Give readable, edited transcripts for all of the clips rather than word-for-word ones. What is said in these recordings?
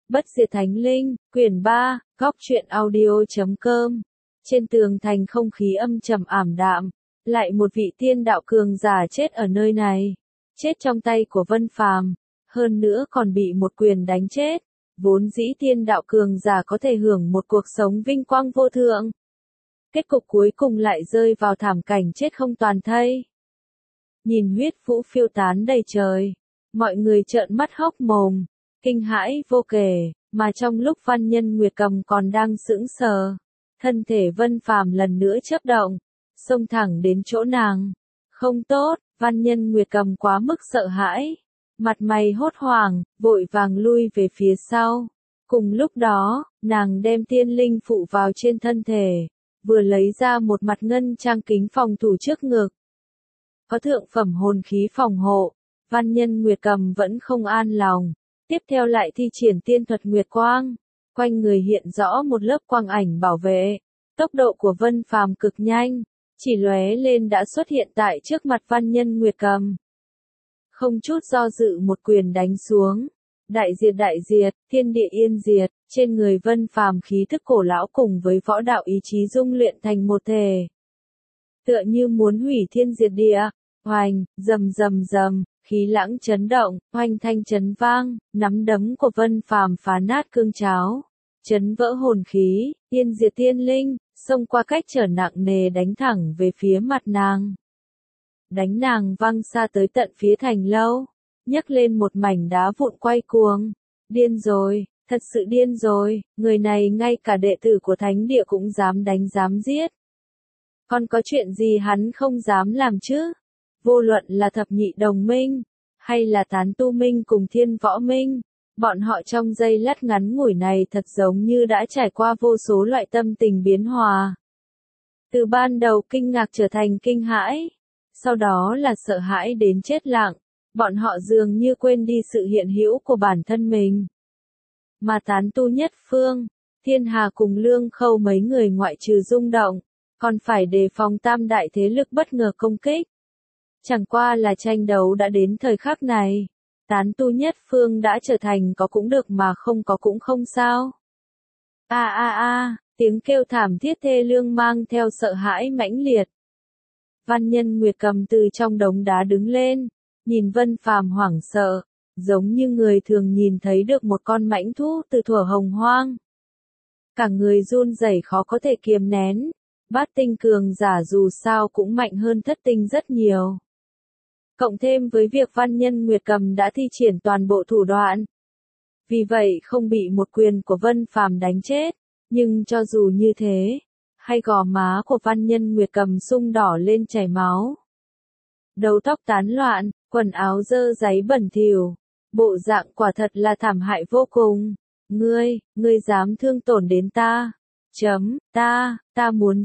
Bất diệt thánh linh, quyển 3, góc truyện audio.com. Trên tường thành không khí âm trầm ảm đạm, lại một vị tiên đạo cường giả chết ở nơi này, chết trong tay của Vân Phàm, hơn nữa còn bị một quyền đánh chết. Vốn dĩ tiên đạo cường giả có thể hưởng một cuộc sống vinh quang vô thượng, kết cục cuối cùng lại rơi vào thảm cảnh chết không toàn thây. Nhìn huyết vũ phiêu tán đầy trời, mọi người trợn mắt hốc mồm, kinh hãi vô kể, mà trong lúc Văn Nhân Nguyệt Cầm còn đang sững sờ, thân thể Vân Phàm lần nữa chớp động, xông thẳng đến chỗ nàng. Không tốt, Văn Nhân Nguyệt Cầm quá mức sợ hãi, mặt mày hốt hoảng, vội vàng lui về phía sau. Cùng lúc đó, nàng đem tiên linh phụ vào trên thân thể, vừa lấy ra một mặt ngân trang kính phòng thủ trước ngực. Có thượng phẩm hồn khí phòng hộ, Văn Nhân Nguyệt Cầm vẫn không an lòng, tiếp theo lại thi triển tiên thuật Nguyệt Quang, quanh người hiện rõ một lớp quang ảnh bảo vệ. Tốc độ của Vân Phàm cực nhanh, chỉ lóe lên đã xuất hiện tại trước mặt Văn Nhân Nguyệt Cầm. Không chút do dự một quyền đánh xuống. Đại diệt, thiên địa yên diệt, trên người Vân Phàm khí thức cổ lão cùng với võ đạo ý chí dung luyện thành một thể. Tựa như muốn hủy thiên diệt địa, hoành, rầm, khí lãng chấn động, hoành thanh chấn vang, nắm đấm của Vân Phàm phá nát cương cháo, chấn vỡ hồn khí, yên diệt tiên linh, xông qua cách trở nặng nề đánh thẳng về phía mặt nàng. Đánh nàng văng xa tới tận phía thành lâu, nhấc lên một mảnh đá vụn quay cuồng. Điên rồi, thật sự điên rồi, người này ngay cả đệ tử của thánh địa cũng dám đánh dám giết. Còn có chuyện gì hắn không dám làm chứ? Vô luận là thập nhị đồng minh, hay là tán tu minh cùng thiên võ minh, bọn họ trong giây lát ngắn ngủi này thật giống như đã trải qua vô số loại tâm tình biến hòa. Từ ban đầu kinh ngạc trở thành kinh hãi, sau đó là sợ hãi đến chết lặng, bọn họ dường như quên đi sự hiện hữu của bản thân mình. Mà tán tu nhất phương, Thiên Hà cùng Lương Khâu mấy người ngoại trừ rung động, còn phải đề phòng tam đại thế lực bất ngờ công kích. Chẳng qua là tranh đấu đã đến thời khắc này, tán tu nhất phương đã trở thành có cũng được mà không có cũng không sao. Tiếng kêu thảm thiết thê lương mang theo sợ hãi mãnh liệt. Văn Nhân Nguyệt Cầm từ trong đống đá đứng lên, nhìn Vân Phàm hoảng sợ, giống như người thường nhìn thấy được một con mãnh thú từ thuở hồng hoang. Cả người run rẩy khó có thể kiềm nén, bát tinh cường giả dù sao cũng mạnh hơn thất tinh rất nhiều. Cộng thêm với việc Văn Nhân Nguyệt Cầm đã thi triển toàn bộ thủ đoạn. Vì vậy không bị một quyền của Vân Phàm đánh chết, nhưng cho dù như thế, hai gò má của Văn Nhân Nguyệt Cầm sung đỏ lên chảy máu. Đầu tóc tán loạn, quần áo dơ dáy bẩn thỉu, bộ dạng quả thật là thảm hại vô cùng. Ngươi dám thương tổn đến ta. Ta muốn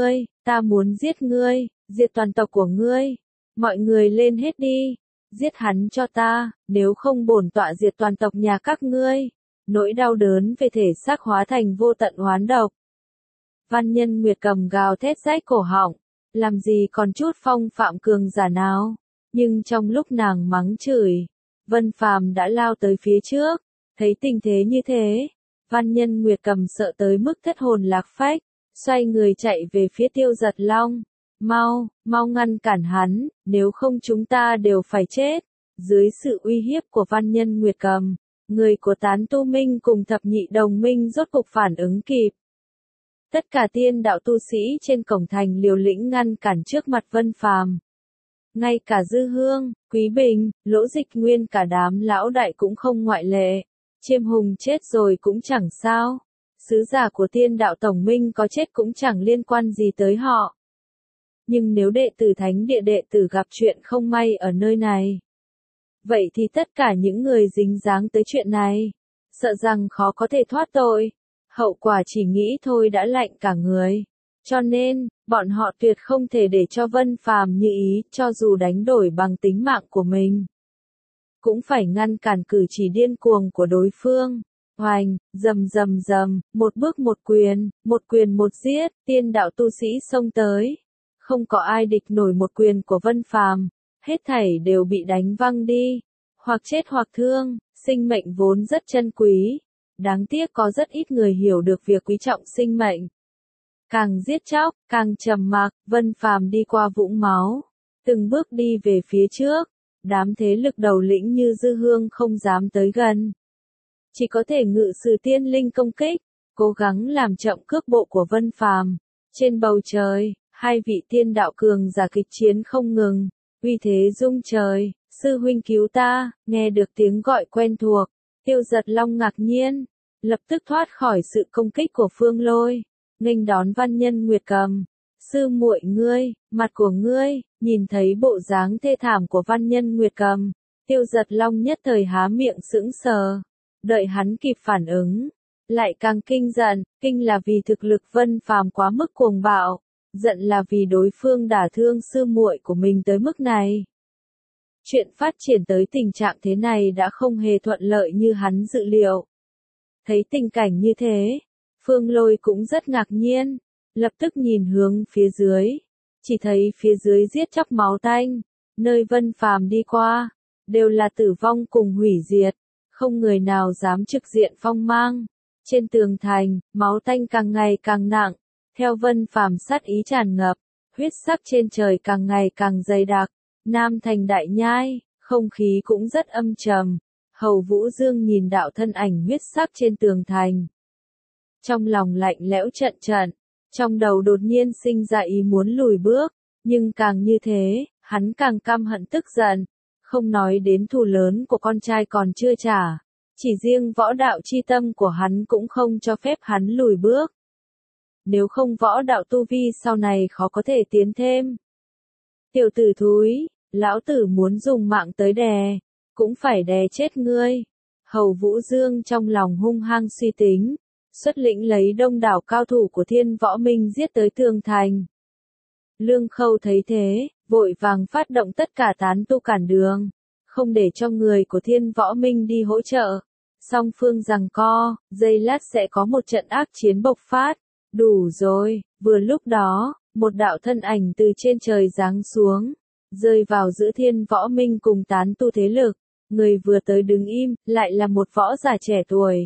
giết ngươi, diệt toàn tộc của ngươi. Mọi người lên hết đi, giết hắn cho ta, nếu không bổn tọa diệt toàn tộc nhà các ngươi. Nỗi đau đớn về thể xác hóa thành vô tận oán độc. Văn Nhân Nguyệt Cầm gào thét rách cổ họng, làm gì còn chút phong phạm cường giả nào, nhưng trong lúc nàng mắng chửi, Vân Phàm đã lao tới phía trước, thấy tình thế như thế, Văn Nhân Nguyệt Cầm sợ tới mức thất hồn lạc phách, xoay người chạy về phía Tiêu Giật Long, mau ngăn cản hắn, nếu không chúng ta đều phải chết. Dưới sự uy hiếp của Văn Nhân Nguyệt Cầm, người của tán tu minh cùng thập nhị đồng minh rốt cục phản ứng kịp. Tất cả tiên đạo tu sĩ trên cổng thành liều lĩnh ngăn cản trước mặt Vân Phàm. Ngay cả Dư Hương, Quý Bình, Lỗ Dịch Nguyên cả đám lão đại cũng không ngoại lệ. Chiêm Hùng chết rồi cũng chẳng sao. Sứ giả của tiên đạo tổng minh có chết cũng chẳng liên quan gì tới họ. Nhưng nếu đệ tử thánh địa đệ tử gặp chuyện không may ở nơi này, vậy thì tất cả những người dính dáng tới chuyện này, sợ rằng khó có thể thoát tội. Hậu quả chỉ nghĩ thôi đã lạnh cả người. Cho nên, bọn họ tuyệt không thể để cho Vân Phàm như ý, cho dù đánh đổi bằng tính mạng của mình. Cũng phải ngăn cản cử chỉ điên cuồng của đối phương. Hoành, rầm, một bước một quyền một giết, tiên đạo tu sĩ xông tới. Không có ai địch nổi một quyền của Vân Phàm, hết thảy đều bị đánh văng đi, hoặc chết hoặc thương, sinh mệnh vốn rất chân quý. Đáng tiếc có rất ít người hiểu được việc quý trọng sinh mệnh. Càng giết chóc, càng trầm mặc, Vân Phàm đi qua vũng máu, từng bước đi về phía trước, đám thế lực đầu lĩnh như Dư Hương không dám tới gần. Chỉ có thể ngự sử tiên linh công kích, cố gắng làm chậm cước bộ của Vân Phàm. Trên bầu trời, hai vị tiên đạo cường giả kịch chiến không ngừng, uy thế rung trời, sư huynh cứu ta, nghe được tiếng gọi quen thuộc, Tiêu Giật Long ngạc nhiên, lập tức thoát khỏi sự công kích của Phương Lôi, nghênh đón Văn Nhân Nguyệt Cầm. Sư muội ngươi, mặt của ngươi, nhìn thấy bộ dáng thê thảm của Văn Nhân Nguyệt Cầm, Tiêu Giật Long nhất thời há miệng sững sờ, đợi hắn kịp phản ứng, lại càng kinh giận, kinh là vì thực lực Vân Phàm quá mức cuồng bạo, giận là vì đối phương đả thương sư muội của mình tới mức này. Chuyện phát triển tới tình trạng thế này đã không hề thuận lợi như hắn dự liệu. Thấy tình cảnh như thế, Phương Lôi cũng rất ngạc nhiên, lập tức nhìn hướng phía dưới, chỉ thấy phía dưới giết chóc máu tanh, nơi Vân Phàm đi qua, đều là tử vong cùng hủy diệt, không người nào dám trực diện phong mang. Trên tường thành, máu tanh càng ngày càng nặng, theo Vân Phàm sát ý tràn ngập, huyết sắc trên trời càng ngày càng dày đặc. Nam thành đại nhai, không khí cũng rất âm trầm. Hầu Vũ Dương nhìn đạo thân ảnh huyết sắc trên tường thành, trong lòng lạnh lẽo trận trận, trong đầu đột nhiên sinh ra ý muốn lùi bước, nhưng càng như thế, hắn càng căm hận tức giận, không nói đến thù lớn của con trai còn chưa trả, chỉ riêng võ đạo chi tâm của hắn cũng không cho phép hắn lùi bước. Nếu không võ đạo tu vi sau này khó có thể tiến thêm. Tiểu tử thúi, lão tử muốn dùng mạng tới đè, cũng phải đè chết ngươi. Hầu Vũ Dương trong lòng hung hăng suy tính, xuất lĩnh lấy đông đảo cao thủ của Thiên Võ Minh giết tới tường thành. Lương Khâu thấy thế, vội vàng phát động tất cả tán tu cản đường, không để cho người của Thiên Võ Minh đi hỗ trợ. Song phương giằng co, giây lát sẽ có một trận ác chiến bộc phát. Đủ rồi, vừa lúc đó, một đạo thân ảnh từ trên trời giáng xuống, rơi vào giữa Thiên Võ Minh cùng tán tu thế lực. Người vừa tới đứng im, lại là một võ giả trẻ tuổi.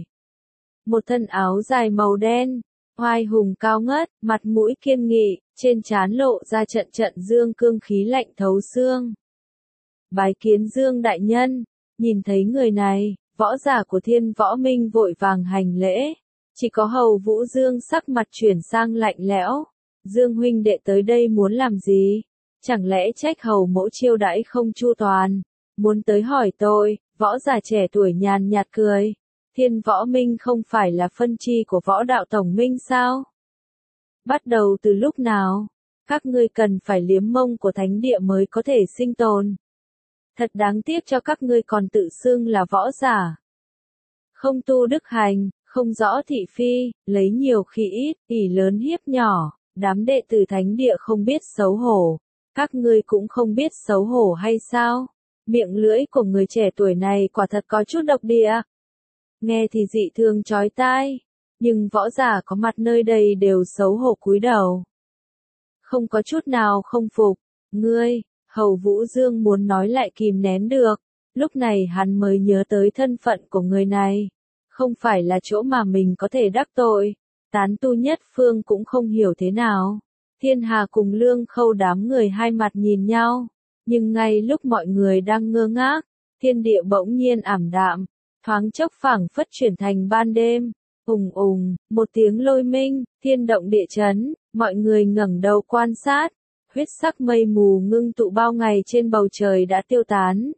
Một thân áo dài màu đen, oai hùng cao ngất, mặt mũi kiên nghị, trên trán lộ ra trận trận dương cương khí lạnh thấu xương. Bái kiến Dương đại nhân, nhìn thấy người này, võ giả của Thiên Võ Minh vội vàng hành lễ. Chỉ có Hầu Vũ Dương sắc mặt chuyển sang lạnh lẽo. Dương huynh đệ tới đây muốn làm gì? Chẳng lẽ trách Hầu mẫu chiêu đãi không chu toàn? Muốn tới hỏi tôi, võ giả trẻ tuổi nhàn nhạt cười. Thiên Võ Minh không phải là phân chi của võ đạo tổng minh sao? Bắt đầu từ lúc nào? Các ngươi cần phải liếm mông của thánh địa mới có thể sinh tồn. Thật đáng tiếc cho các ngươi còn tự xưng là võ giả. Không tu đức hành, không rõ thị phi, lấy nhiều khi ít, ỷ lớn hiếp nhỏ, đám đệ tử thánh địa không biết xấu hổ. Các ngươi cũng không biết xấu hổ hay sao? Miệng lưỡi của người trẻ tuổi này quả thật có chút độc địa. Nghe thì dị thường chói tai, nhưng võ giả có mặt nơi đây đều xấu hổ cúi đầu. Không có chút nào không phục. Ngươi, Hầu Vũ Dương muốn nói lại kìm nén được, lúc này hắn mới nhớ tới thân phận của người này. Không phải là chỗ mà mình có thể đắc tội, tán tu nhất phương cũng không hiểu thế nào. Thiên Hà cùng Lương Khâu đám người hai mặt nhìn nhau, nhưng ngay lúc mọi người đang ngơ ngác, thiên địa bỗng nhiên ảm đạm, thoáng chốc phảng phất chuyển thành ban đêm. Ùng ùng, một tiếng lôi minh, thiên động địa chấn, mọi người ngẩng đầu quan sát, huyết sắc mây mù ngưng tụ bao ngày trên bầu trời đã tiêu tán,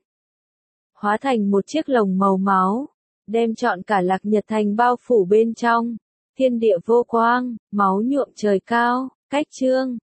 hóa thành một chiếc lồng màu máu, đem trọn cả Lạc Nhật Thành bao phủ bên trong. Thiên địa vô quang, máu nhuộm trời cao. Cách chương